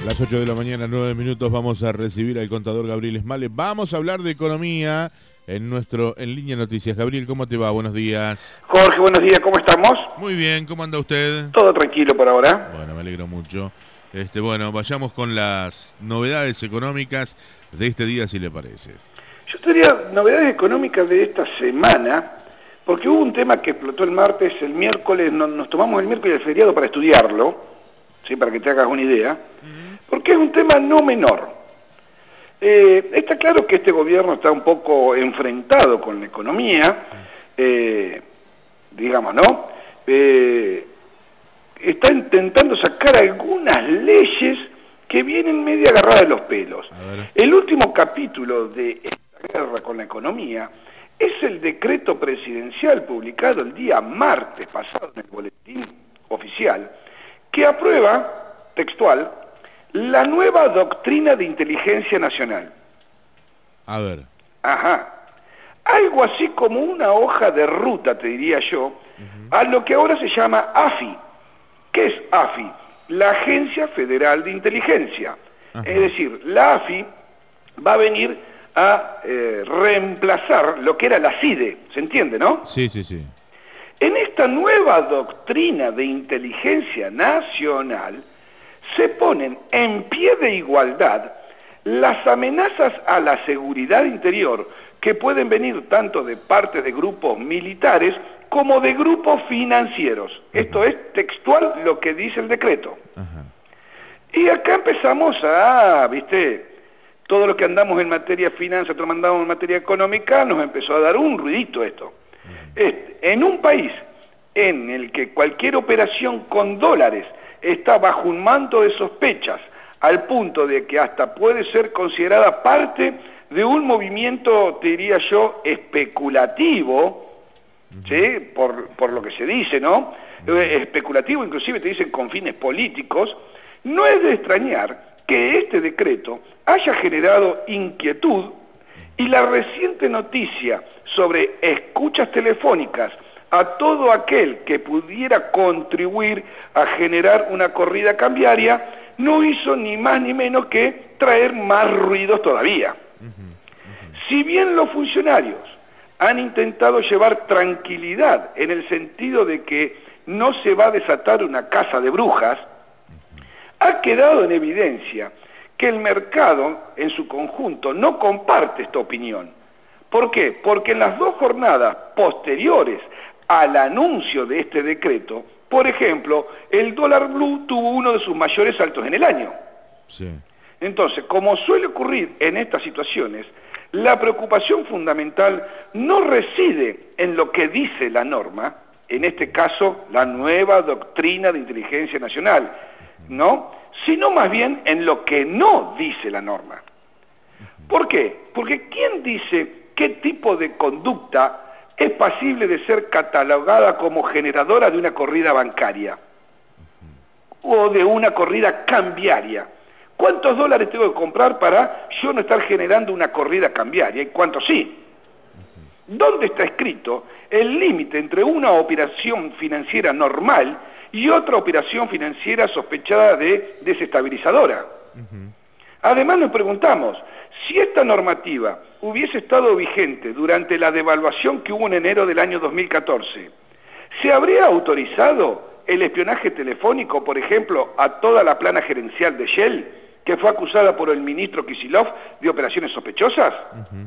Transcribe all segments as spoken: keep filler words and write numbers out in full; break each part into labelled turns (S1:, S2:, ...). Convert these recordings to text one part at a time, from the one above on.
S1: Las ocho de la mañana, nueve minutos, vamos a recibir al contador Gabriel Esmale. Vamos a hablar de economía en nuestro En Línea Noticias. Gabriel, ¿cómo te va? Buenos días.
S2: Jorge, buenos días, ¿cómo estamos?
S1: Muy bien, ¿cómo anda usted?
S2: Todo tranquilo por ahora.
S1: Bueno, me alegro mucho. Este, bueno, vayamos con las novedades económicas de este día, si le parece.
S2: Yo tendría novedades económicas de esta semana, porque hubo un tema que explotó el martes, el miércoles, no, nos tomamos el miércoles el feriado para estudiarlo, ¿sí? Para que te hagas una idea, uh-huh. Porque es un tema no menor. Eh, está claro que este gobierno está un poco enfrentado con la economía, eh, digamos, ¿no? Eh, está intentando sacar algunas leyes que vienen medio agarradas de los pelos. El último capítulo de esta guerra con la economía es el decreto presidencial publicado el día martes pasado en el boletín oficial, que aprueba, textual, la nueva doctrina de inteligencia nacional.
S1: A ver.
S2: Ajá. Algo así como una hoja de ruta, te diría yo, uh-huh. a lo que ahora se llama A F I. ¿Qué es A F I? La Agencia Federal de Inteligencia. Uh-huh. Es decir, la A F I va a venir a eh, reemplazar lo que era la C I D E, ¿se entiende, no?
S1: Sí, sí, sí.
S2: En esta nueva doctrina de inteligencia nacional se ponen en pie de igualdad las amenazas a la seguridad interior que pueden venir tanto de parte de grupos militares como de grupos financieros. Uh-huh. Esto es textual lo que dice el decreto. Uh-huh. Y acá empezamos a, viste, todo lo que andamos en materia de finanzas, todo lo que andamos en materia económica, nos empezó a dar un ruidito esto. Uh-huh. Este, en un país en el que cualquier operación con dólares está bajo un manto de sospechas, al punto de que hasta puede ser considerada parte de un movimiento, te diría yo, especulativo, uh-huh. ¿sí? Por, por lo que se dice, ¿no? Uh-huh. Especulativo, inclusive te dicen con fines políticos, no es de extrañar que este decreto haya generado inquietud y la reciente noticia sobre escuchas telefónicas a todo aquel que pudiera contribuir a generar una corrida cambiaria, no hizo ni más ni menos que traer más ruidos todavía. Uh-huh, uh-huh. Si bien los funcionarios han intentado llevar tranquilidad en el sentido de que no se va a desatar una caza de brujas, uh-huh. ha quedado en evidencia que el mercado en su conjunto no comparte esta opinión. ¿Por qué? Porque en las dos jornadas posteriores al anuncio de este decreto, por ejemplo, el dólar blue tuvo uno de sus mayores saltos en el año.
S1: Sí.
S2: Entonces, como suele ocurrir en estas situaciones, la preocupación fundamental no reside en lo que dice la norma, en este caso la nueva doctrina de inteligencia nacional, ¿no? Sino más bien en lo que no dice la norma. ¿Por qué? Porque ¿quién dice qué tipo de conducta es pasible de ser catalogada como generadora de una corrida bancaria o de una corrida cambiaria? ¿Cuántos dólares tengo que comprar para yo no estar generando una corrida cambiaria? ¿Y cuántos sí? ¿Dónde está escrito el límite entre una operación financiera normal y otra operación financiera sospechada de desestabilizadora? Además nos preguntamos, si esta normativa hubiese estado vigente durante la devaluación que hubo en enero del año dos mil catorce, ¿se habría autorizado el espionaje telefónico, por ejemplo, a toda la plana gerencial de Shell, que fue acusada por el ministro Kicillof de operaciones sospechosas? Uh-huh.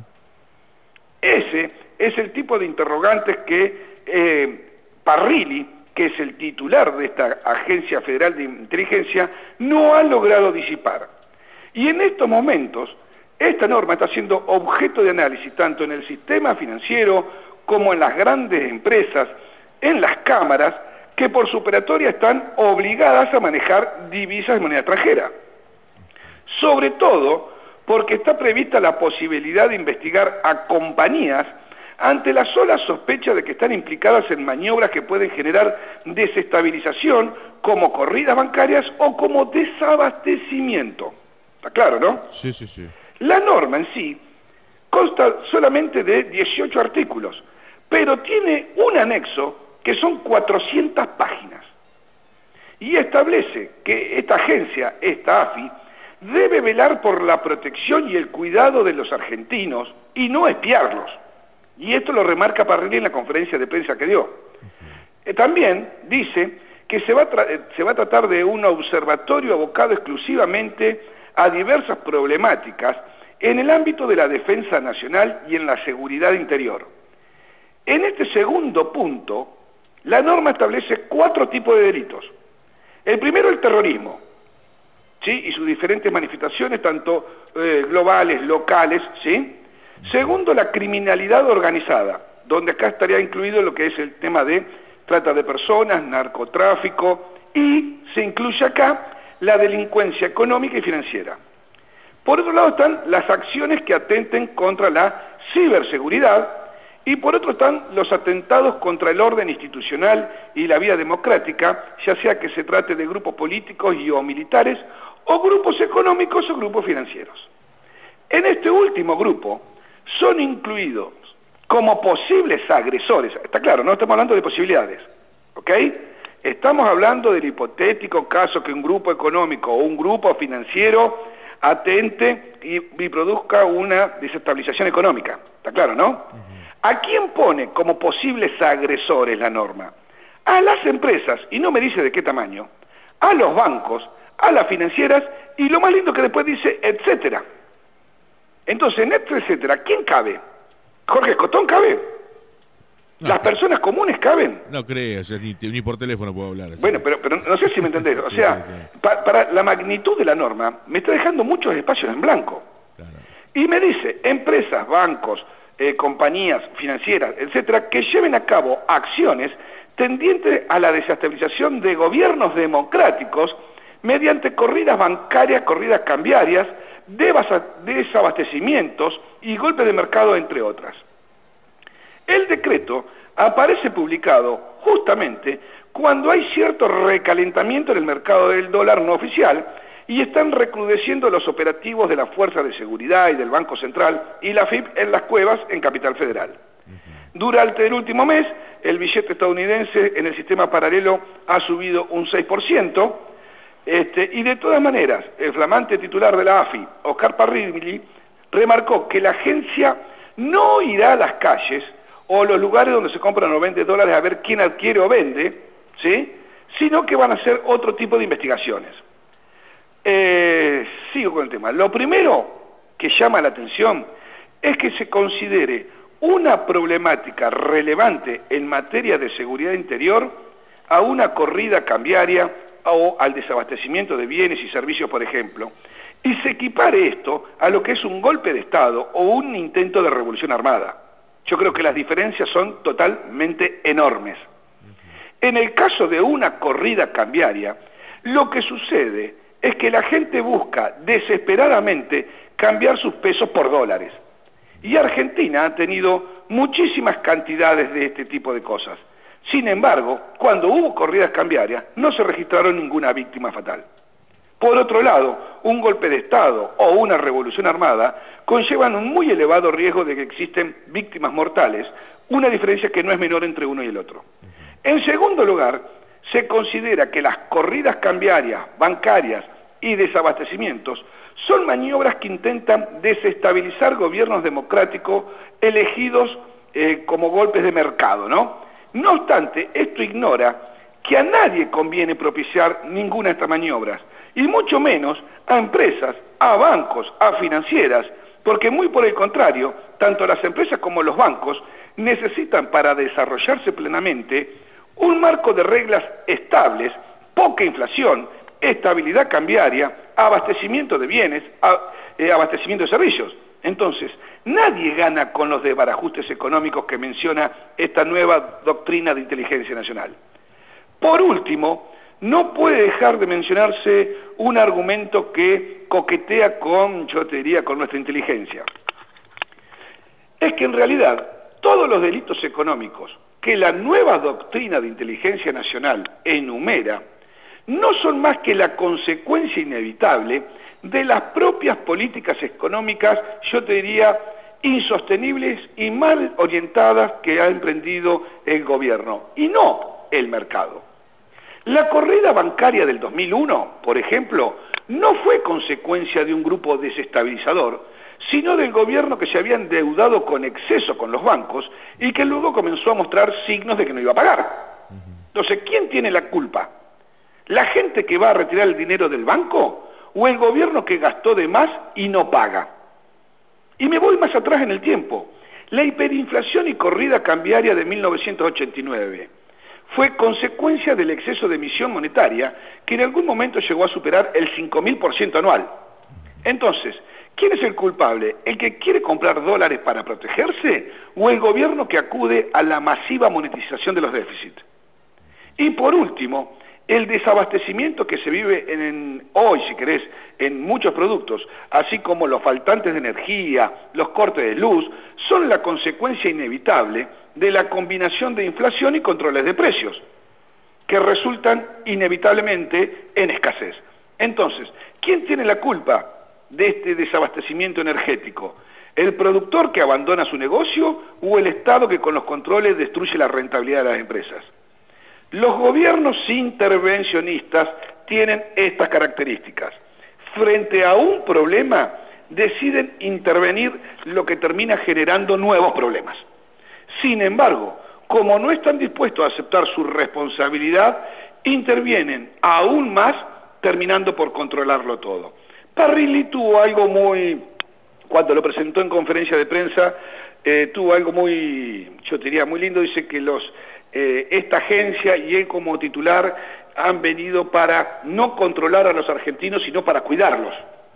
S2: Ese es el tipo de interrogantes que eh, Parrilli, que es el titular de esta Agencia Federal de Inteligencia, no ha logrado disipar. Y en estos momentos, esta norma está siendo objeto de análisis tanto en el sistema financiero como en las grandes empresas, en las cámaras, que por su operatoria están obligadas a manejar divisas de moneda extranjera. Sobre todo porque está prevista la posibilidad de investigar a compañías ante la sola sospecha de que están implicadas en maniobras que pueden generar desestabilización, como corridas bancarias o como desabastecimiento. ¿Está claro, no?
S1: Sí, sí, sí.
S2: La norma en sí consta solamente de dieciocho artículos, pero tiene un anexo que son cuatrocientas páginas. Y establece que esta agencia, esta A F I, debe velar por la protección y el cuidado de los argentinos y no espiarlos. Y esto lo remarca Parrilli en la conferencia de prensa que dio. Eh, también dice que se va, a se va a tratar de un observatorio abocado exclusivamente a diversas problemáticas en el ámbito de la defensa nacional y en la seguridad interior. En este segundo punto, la norma establece cuatro tipos de delitos. El primero, el terrorismo, ¿sí? Y sus diferentes manifestaciones, tanto eh, globales, locales, ¿sí? Segundo, la criminalidad organizada, donde acá estaría incluido lo que es el tema de trata de personas, narcotráfico, y se incluye acá la delincuencia económica y financiera. Por otro lado están las acciones que atenten contra la ciberseguridad, y por otro están los atentados contra el orden institucional y la vida democrática, ya sea que se trate de grupos políticos y o militares, o grupos económicos o grupos financieros. En este último grupo son incluidos como posibles agresores, está claro, no estamos hablando de posibilidades, ¿ok? Estamos hablando del hipotético caso que un grupo económico o un grupo financiero atente y, y produzca una desestabilización económica, ¿está claro, no? Uh-huh. ¿A quién pone como posibles agresores la norma? A las empresas, y no me dice de qué tamaño, a los bancos, a las financieras, y lo más lindo que después dice, etcétera. Entonces, en este etcétera, ¿quién cabe? ¿Jorge Escotón cabe?
S1: No,
S2: ¿Las personas comunes caben?
S1: No creo, o sea, ni, ni por teléfono puedo hablar. Así.
S2: Bueno, pero, pero no sé si me entendés. O sea, sí, sí, sí. Pa, para la magnitud de la norma, me está dejando muchos espacios en blanco. Claro. Y me dice, empresas, bancos, eh, compañías financieras, etcétera, que lleven a cabo acciones tendientes a la desestabilización de gobiernos democráticos mediante corridas bancarias, corridas cambiarias, desabastecimientos y golpes de mercado, entre otras. El decreto aparece publicado justamente cuando hay cierto recalentamiento en el mercado del dólar no oficial y están recrudeciendo los operativos de la Fuerza de Seguridad y del Banco Central y la F I P en las cuevas en Capital Federal. Uh-huh. Durante el último mes, el billete estadounidense en el sistema paralelo ha subido un seis por ciento, Este, y de todas maneras, el flamante titular de la A F I, Oscar Parrilli, remarcó que la agencia no irá a las calles o los lugares donde se compran o venden dólares a ver quién adquiere o vende, ¿sí? Sino que van a hacer otro tipo de investigaciones. Eh, sigo con el tema. Lo primero que llama la atención es que se considere una problemática relevante en materia de seguridad interior a una corrida cambiaria o al desabastecimiento de bienes y servicios, por ejemplo, y se equipare esto a lo que es un golpe de Estado o un intento de revolución armada. Yo creo que las diferencias son totalmente enormes. En el caso de una corrida cambiaria, lo que sucede es que la gente busca desesperadamente cambiar sus pesos por dólares. Y Argentina ha tenido muchísimas cantidades de este tipo de cosas. Sin embargo, cuando hubo corridas cambiarias, no se registraron ninguna víctima fatal. Por otro lado, un golpe de Estado o una revolución armada conllevan un muy elevado riesgo de que existen víctimas mortales, una diferencia que no es menor entre uno y el otro. En segundo lugar, se considera que las corridas cambiarias, bancarias y desabastecimientos son maniobras que intentan desestabilizar gobiernos democráticos elegidos eh, como golpes de mercado, ¿no? No obstante, esto ignora que a nadie conviene propiciar ninguna de estas maniobras, y mucho menos a empresas, a bancos, a financieras, porque muy por el contrario, tanto las empresas como los bancos necesitan para desarrollarse plenamente un marco de reglas estables, poca inflación, estabilidad cambiaria, abastecimiento de bienes, eh, abastecimiento de servicios. Entonces, nadie gana con los desbarajustes económicos que menciona esta nueva doctrina de inteligencia nacional. Por último, no puede dejar de mencionarse un argumento que coquetea con, yo te diría, con nuestra inteligencia. Es que en realidad todos los delitos económicos que la nueva doctrina de inteligencia nacional enumera no son más que la consecuencia inevitable de las propias políticas económicas, yo te diría, insostenibles y mal orientadas que ha emprendido el gobierno, y no el mercado. La corrida bancaria del dos mil uno, por ejemplo, no fue consecuencia de un grupo desestabilizador, sino del gobierno que se había endeudado con exceso con los bancos y que luego comenzó a mostrar signos de que no iba a pagar. Entonces, ¿quién tiene la culpa? ¿La gente que va a retirar el dinero del banco o el gobierno que gastó de más y no paga? Y me voy más atrás en el tiempo. La hiperinflación y corrida cambiaria de mil novecientos ochenta y nueve fue consecuencia del exceso de emisión monetaria que en algún momento llegó a superar el cinco mil por ciento anual. Entonces, ¿quién es el culpable? ¿El que quiere comprar dólares para protegerse o el gobierno que acude a la masiva monetización de los déficits? Y por último, el desabastecimiento que se vive en, en, hoy, si querés, en muchos productos, así como los faltantes de energía, los cortes de luz, son la consecuencia inevitable de la combinación de inflación y controles de precios, que resultan inevitablemente en escasez. Entonces, ¿quién tiene la culpa de este desabastecimiento energético? ¿El productor que abandona su negocio o el Estado que con los controles destruye la rentabilidad de las empresas? Los gobiernos intervencionistas tienen estas características. Frente a un problema, deciden intervenir, lo que termina generando nuevos problemas. Sin embargo, como no están dispuestos a aceptar su responsabilidad, intervienen aún más, terminando por controlarlo todo. Parrilli tuvo algo muy, cuando lo presentó en conferencia de prensa, eh, tuvo algo muy, yo diría, muy lindo. Dice que los, eh, esta agencia y él como titular han venido para no controlar a los argentinos, sino para cuidarlos.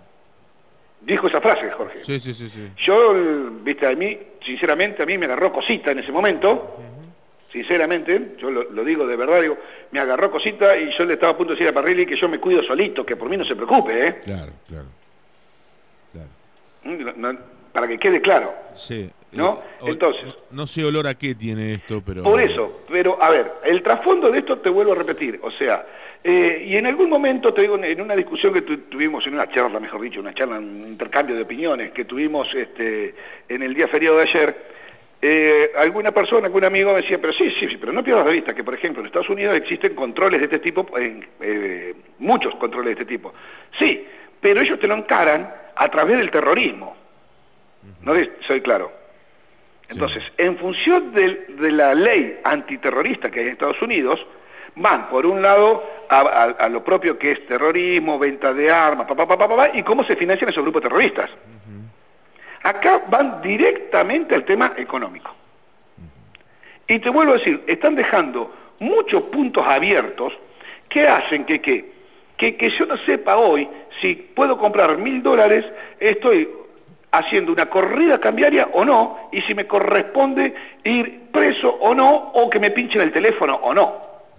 S2: Dijo esa frase, Jorge.
S1: Sí, sí, sí, sí.
S2: Yo, viste, a mí, sinceramente, a mí me agarró cosita en ese momento. Uh-huh. Sinceramente, yo lo, lo digo de verdad, digo, me agarró cosita y yo le estaba a punto de decir a Parrilli que yo me cuido solito, que por mí no se preocupe, ¿eh?
S1: Claro, claro. claro.
S2: No, no, para que quede claro.
S1: Sí.
S2: ¿No?
S1: Eh,
S2: Entonces.
S1: No, no sé olor a qué tiene esto, pero...
S2: Por eso, pero a ver, el trasfondo de esto te vuelvo a repetir, o sea, eh, y en algún momento, te digo, en una discusión que tu, tuvimos, en una charla, mejor dicho, una charla, un intercambio de opiniones que tuvimos este, en el día feriado de ayer, eh, alguna persona, algún amigo me decía, pero sí, sí, sí, pero no pierdas de vista que, por ejemplo, en Estados Unidos existen controles de este tipo, eh, eh, muchos controles de este tipo. Sí, pero ellos te lo encaran a través del terrorismo. No sé, soy claro. Entonces, sí. En función de, de la ley antiterrorista que hay en Estados Unidos, van por un lado a, a, a lo propio que es terrorismo, venta de armas, pa, pa, pa, pa, pa, y cómo se financian esos grupos terroristas. Uh-huh. Acá van directamente al tema económico. Uh-huh. Y te vuelvo a decir, están dejando muchos puntos abiertos que hacen que, que, que, que yo no sepa hoy si puedo comprar mil dólares, estoy haciendo una corrida cambiaria o no, y si me corresponde ir preso o no, o que me pinchen el teléfono o no.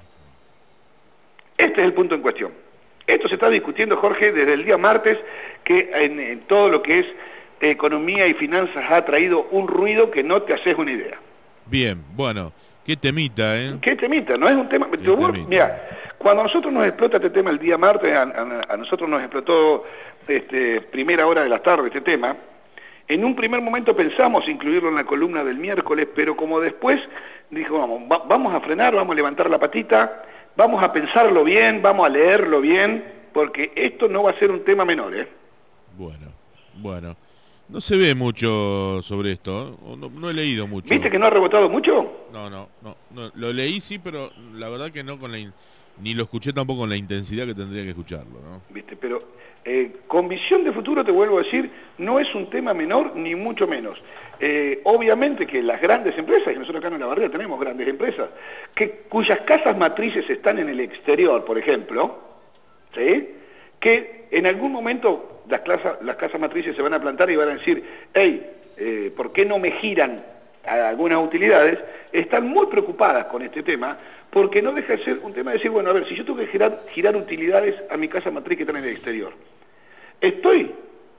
S2: Este es el punto en cuestión. Esto se está discutiendo, Jorge, desde el día martes, que en, en todo lo que es economía y finanzas ha traído un ruido que no te haces una idea.
S1: Bien, bueno, qué temita, ¿eh?
S2: Qué temita, no es un tema... Yo, mira, cuando a nosotros nos explota este tema el día martes, a, a, a nosotros nos explotó este, primera hora de la tarde este tema. En un primer momento pensamos incluirlo en la columna del miércoles, pero como después dijo, vamos, va, vamos a frenar, vamos a levantar la patita, vamos a pensarlo bien, vamos a leerlo bien, porque esto no va a ser un tema menor, ¿eh?
S1: Bueno, bueno. No se ve mucho sobre esto, ¿eh? no, no he leído mucho.
S2: ¿Viste que no ha rebotado mucho?
S1: No, no, no, no. Lo leí sí, pero la verdad que no con la... In... Ni lo escuché tampoco con la intensidad que tendría que escucharlo, ¿no?
S2: Viste, pero... Eh, con visión de futuro, te vuelvo a decir, no es un tema menor, ni mucho menos. Eh, obviamente que las grandes empresas, y nosotros acá en La Barrera tenemos grandes empresas, que, cuyas casas matrices están en el exterior, por ejemplo, ¿sí? Que en algún momento las, clasa, las casas matrices se van a plantar y van a decir, hey, eh, ¿por qué no me giran a algunas utilidades? Están muy preocupadas con este tema, porque no deja de ser un tema de decir, bueno, a ver, si yo tengo que girar, girar utilidades a mi casa matriz que están en el exterior, ¿estoy,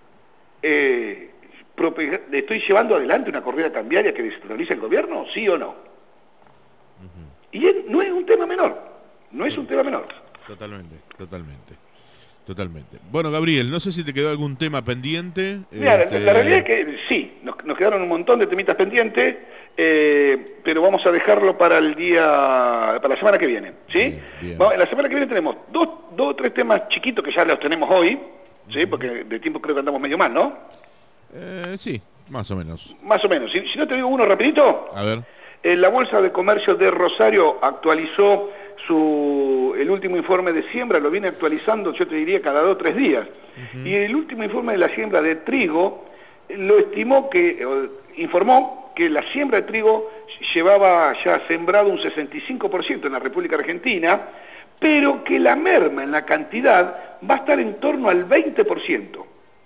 S2: eh, estoy llevando adelante una corrida cambiaria que descentraliza el gobierno? ¿Sí o no? Uh-huh. Y es, no es un tema menor, no es un tema menor.
S1: Totalmente, totalmente, totalmente. Bueno, Gabriel, no sé si te quedó algún tema pendiente.
S2: Mira,
S1: este...
S2: la, la realidad es que sí, nos, nos nos quedaron un montón de temitas pendientes, eh, pero vamos a dejarlo para el día, para la semana que viene, ¿sí?
S1: Bien, bien.
S2: Vamos, en la semana que viene tenemos dos, dos o tres temas chiquitos que ya los tenemos hoy, ¿sí? Porque de tiempo creo que andamos medio mal, ¿no?
S1: Eh, sí, más o menos.
S2: Más o menos. Si, si no te digo uno rapidito,
S1: A ver.
S2: eh, la Bolsa de Comercio de Rosario actualizó su el último informe de siembra, lo viene actualizando, yo te diría, cada dos o tres días. Uh-huh. Y el último informe de la siembra de trigo lo estimó que, eh, informó que la siembra de trigo llevaba ya sembrado un sesenta y cinco por ciento en la República Argentina, pero que la merma en la cantidad va a estar en torno al veinte por ciento.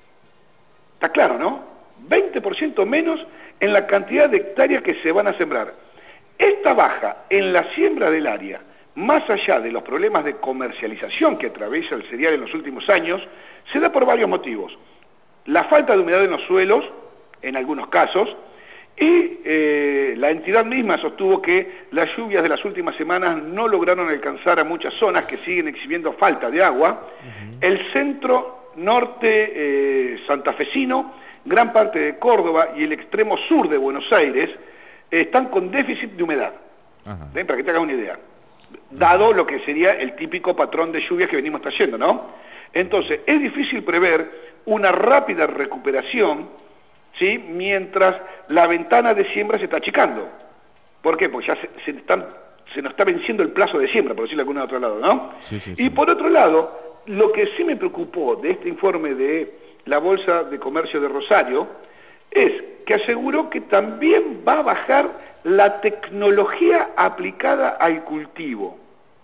S2: Está claro, ¿no? veinte por ciento menos en la cantidad de hectáreas que se van a sembrar. Esta baja en la siembra del área, más allá de los problemas de comercialización que atraviesa el cereal en los últimos años, se da por varios motivos. La falta de humedad en los suelos, en algunos casos, y eh, la entidad misma sostuvo que las lluvias de las últimas semanas no lograron alcanzar a muchas zonas que siguen exhibiendo falta de agua. Uh-huh. El centro norte eh, santafesino, gran parte de Córdoba y el extremo sur de Buenos Aires eh, están con déficit de humedad. Uh-huh. ¿Ven? Para que te hagas una idea. Dado lo que sería el típico patrón de lluvias que venimos trayendo, ¿no? Entonces, es difícil prever una rápida recuperación, ¿sí? Mientras la ventana de siembra se está achicando. ¿Por qué? Porque ya se, se, están, se nos está venciendo el plazo de siembra, por decirlo de algún otro lado, ¿no?
S1: Sí, sí,
S2: y
S1: sí.
S2: por otro lado, lo que sí me preocupó de este informe de la Bolsa de Comercio de Rosario es que aseguró que también va a bajar la tecnología aplicada al cultivo.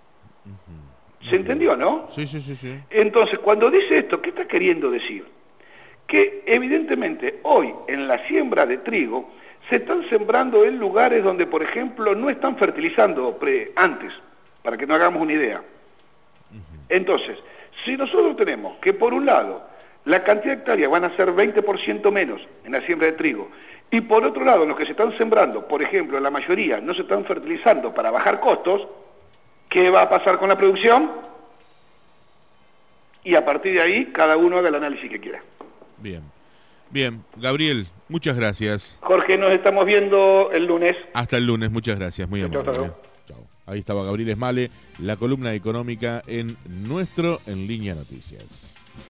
S2: Uh-huh. ¿Se entendió, no?
S1: Sí, sí, sí, sí.
S2: Entonces, cuando dice esto, ¿qué está queriendo decir? Que evidentemente hoy en la siembra de trigo se están sembrando en lugares donde, por ejemplo, no están fertilizando pre antes, para que nos hagamos una idea. Uh-huh. Entonces, si nosotros tenemos que por un lado la cantidad de hectáreas van a ser veinte por ciento menos en la siembra de trigo, y por otro lado los que se están sembrando, por ejemplo, la mayoría no se están fertilizando para bajar costos, ¿qué va a pasar con la producción? Y a partir de ahí cada uno haga el análisis que quiera.
S1: Bien, bien, Gabriel, muchas gracias.
S2: Jorge, nos estamos viendo el lunes.
S1: Hasta el lunes, muchas gracias, muy amable.
S2: Chao, chao.
S1: Chao. Ahí estaba Gabriel Esmale, la columna económica en nuestro En Línea Noticias.